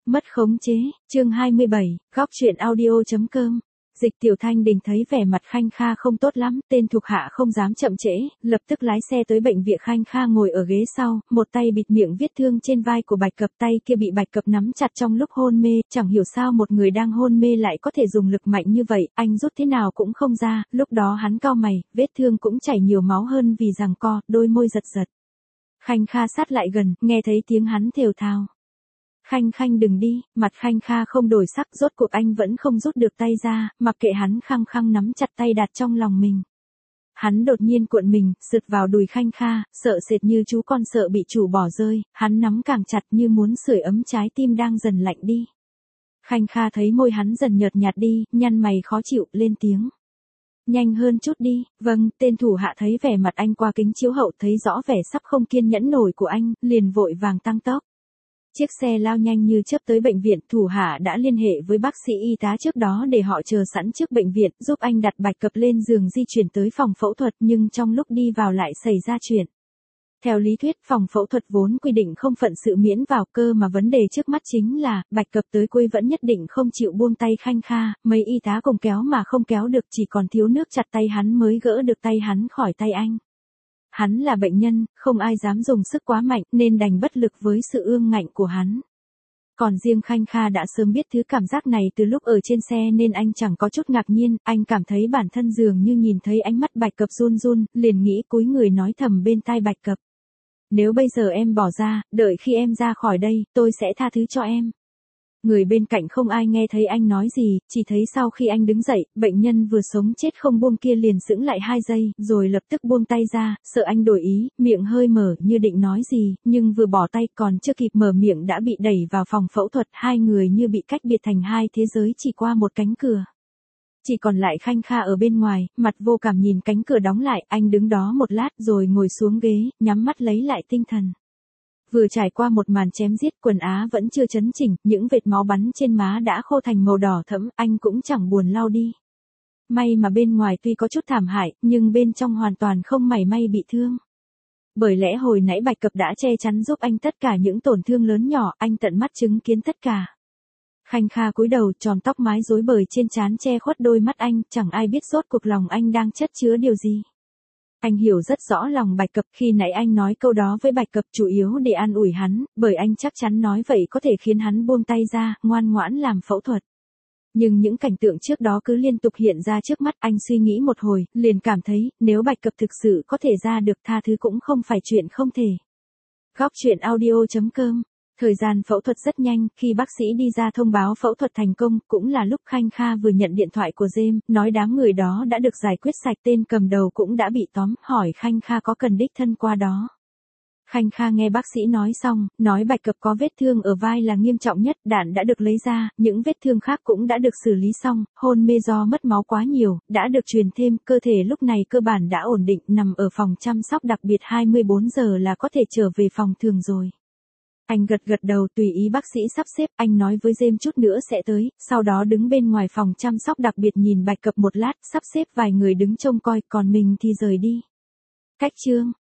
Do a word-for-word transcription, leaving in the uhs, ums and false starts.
Mất khống chế, chương hai mươi bảy, góc truyện audio.com. Dịch Tiểu Thanh Đình thấy vẻ mặt Khanh Kha không tốt lắm, tên thuộc hạ không dám chậm trễ, lập tức lái xe tới bệnh viện. Khanh Kha ngồi ở ghế sau, một tay bịt miệng vết thương trên vai của Bạch Cập, tay kia bị Bạch Cập nắm chặt trong lúc hôn mê, chẳng hiểu sao một người đang hôn mê lại có thể dùng lực mạnh như vậy, anh rút thế nào cũng không ra, lúc đó hắn cau mày, vết thương cũng chảy nhiều máu hơn vì giằng co, đôi môi giật giật. Khanh Kha sát lại gần, nghe thấy tiếng hắn thều thào. Khanh Khanh đừng đi, mặt Khanh Kha không đổi sắc, rốt cuộc anh vẫn không rút được tay ra, mặc kệ hắn khăng khăng nắm chặt tay đặt trong lòng mình. Hắn đột nhiên cuộn mình, sượt vào đùi Khanh Kha, sợ sệt như chú con sợ bị chủ bỏ rơi, hắn nắm càng chặt như muốn sưởi ấm trái tim đang dần lạnh đi. Khanh Kha thấy môi hắn dần nhợt nhạt đi, nhăn mày khó chịu, lên tiếng. Nhanh hơn chút đi, vâng, tên thủ hạ thấy vẻ mặt anh qua kính chiếu hậu thấy rõ vẻ sắp không kiên nhẫn nổi của anh, liền vội vàng tăng tốc. Chiếc xe lao nhanh như chớp tới bệnh viện, thủ hạ đã liên hệ với bác sĩ y tá trước đó để họ chờ sẵn trước bệnh viện, giúp anh đặt Bạch Cập lên giường di chuyển tới phòng phẫu thuật, nhưng trong lúc đi vào lại xảy ra chuyện. Theo lý thuyết, phòng phẫu thuật vốn quy định không phận sự miễn vào, cơ mà vấn đề trước mắt chính là, Bạch Cập tới cuối vẫn nhất định không chịu buông tay Khanh Kha, mấy y tá cùng kéo mà không kéo được, chỉ còn thiếu nước chặt tay hắn mới gỡ được tay hắn khỏi tay anh. Hắn là bệnh nhân, không ai dám dùng sức quá mạnh, nên đành bất lực với sự ương ngạnh của hắn. Còn riêng Khanh Kha đã sớm biết thứ cảm giác này từ lúc ở trên xe nên anh chẳng có chút ngạc nhiên, anh cảm thấy bản thân dường như nhìn thấy ánh mắt Bạch Cập run run, liền nghĩ cúi người nói thầm bên tai Bạch Cập. Nếu bây giờ em bỏ ra, đợi khi em ra khỏi đây, tôi sẽ tha thứ cho em. Người bên cạnh không ai nghe thấy anh nói gì, chỉ thấy sau khi anh đứng dậy, bệnh nhân vừa sống chết không buông kia liền sững lại hai giây, rồi lập tức buông tay ra, sợ anh đổi ý, miệng hơi mở như định nói gì, nhưng vừa bỏ tay còn chưa kịp mở miệng đã bị đẩy vào phòng phẫu thuật, hai người như bị cách biệt thành hai thế giới chỉ qua một cánh cửa. Chỉ còn lại Khanh Kha ở bên ngoài, mặt vô cảm nhìn cánh cửa đóng lại, anh đứng đó một lát rồi ngồi xuống ghế, nhắm mắt lấy lại tinh thần. Vừa trải qua một màn chém giết, quần áo vẫn chưa chấn chỉnh, những vệt máu bắn trên má đã khô thành màu đỏ thẫm, anh cũng chẳng buồn lau đi. May mà bên ngoài tuy có chút thảm hại, nhưng bên trong hoàn toàn không mảy may bị thương. Bởi lẽ hồi nãy Bạch Cập đã che chắn giúp anh tất cả những tổn thương lớn nhỏ, anh tận mắt chứng kiến tất cả. Khanh Kha cúi đầu, tròn tóc mái rối bời trên trán che khuất đôi mắt anh, chẳng ai biết rốt cuộc lòng anh đang chất chứa điều gì. Anh hiểu rất rõ lòng Bạch Cập, khi nãy anh nói câu đó với Bạch Cập chủ yếu để an ủi hắn, bởi anh chắc chắn nói vậy có thể khiến hắn buông tay ra, ngoan ngoãn làm phẫu thuật. Nhưng những cảnh tượng trước đó cứ liên tục hiện ra trước mắt, anh suy nghĩ một hồi, liền cảm thấy, nếu Bạch Cập thực sự có thể ra được, tha thứ cũng không phải chuyện không thể. Góc truyện audio.com. Thời gian phẫu thuật rất nhanh, khi bác sĩ đi ra thông báo phẫu thuật thành công, cũng là lúc Khanh Kha vừa nhận điện thoại của James, nói đám người đó đã được giải quyết sạch, tên cầm đầu cũng đã bị tóm, hỏi Khanh Kha có cần đích thân qua đó. Khanh Kha nghe bác sĩ nói xong, nói Bạch Cập có vết thương ở vai là nghiêm trọng nhất, đạn đã được lấy ra, những vết thương khác cũng đã được xử lý xong, hôn mê do mất máu quá nhiều, đã được truyền thêm, cơ thể lúc này cơ bản đã ổn định, nằm ở phòng chăm sóc đặc biệt hai mươi bốn giờ là có thể trở về phòng thường rồi. Anh gật gật đầu tùy ý bác sĩ sắp xếp, anh nói với James chút nữa sẽ tới, sau đó đứng bên ngoài phòng chăm sóc đặc biệt nhìn Bạch Cập một lát, sắp xếp vài người đứng trông coi, còn mình thì rời đi. Cách chương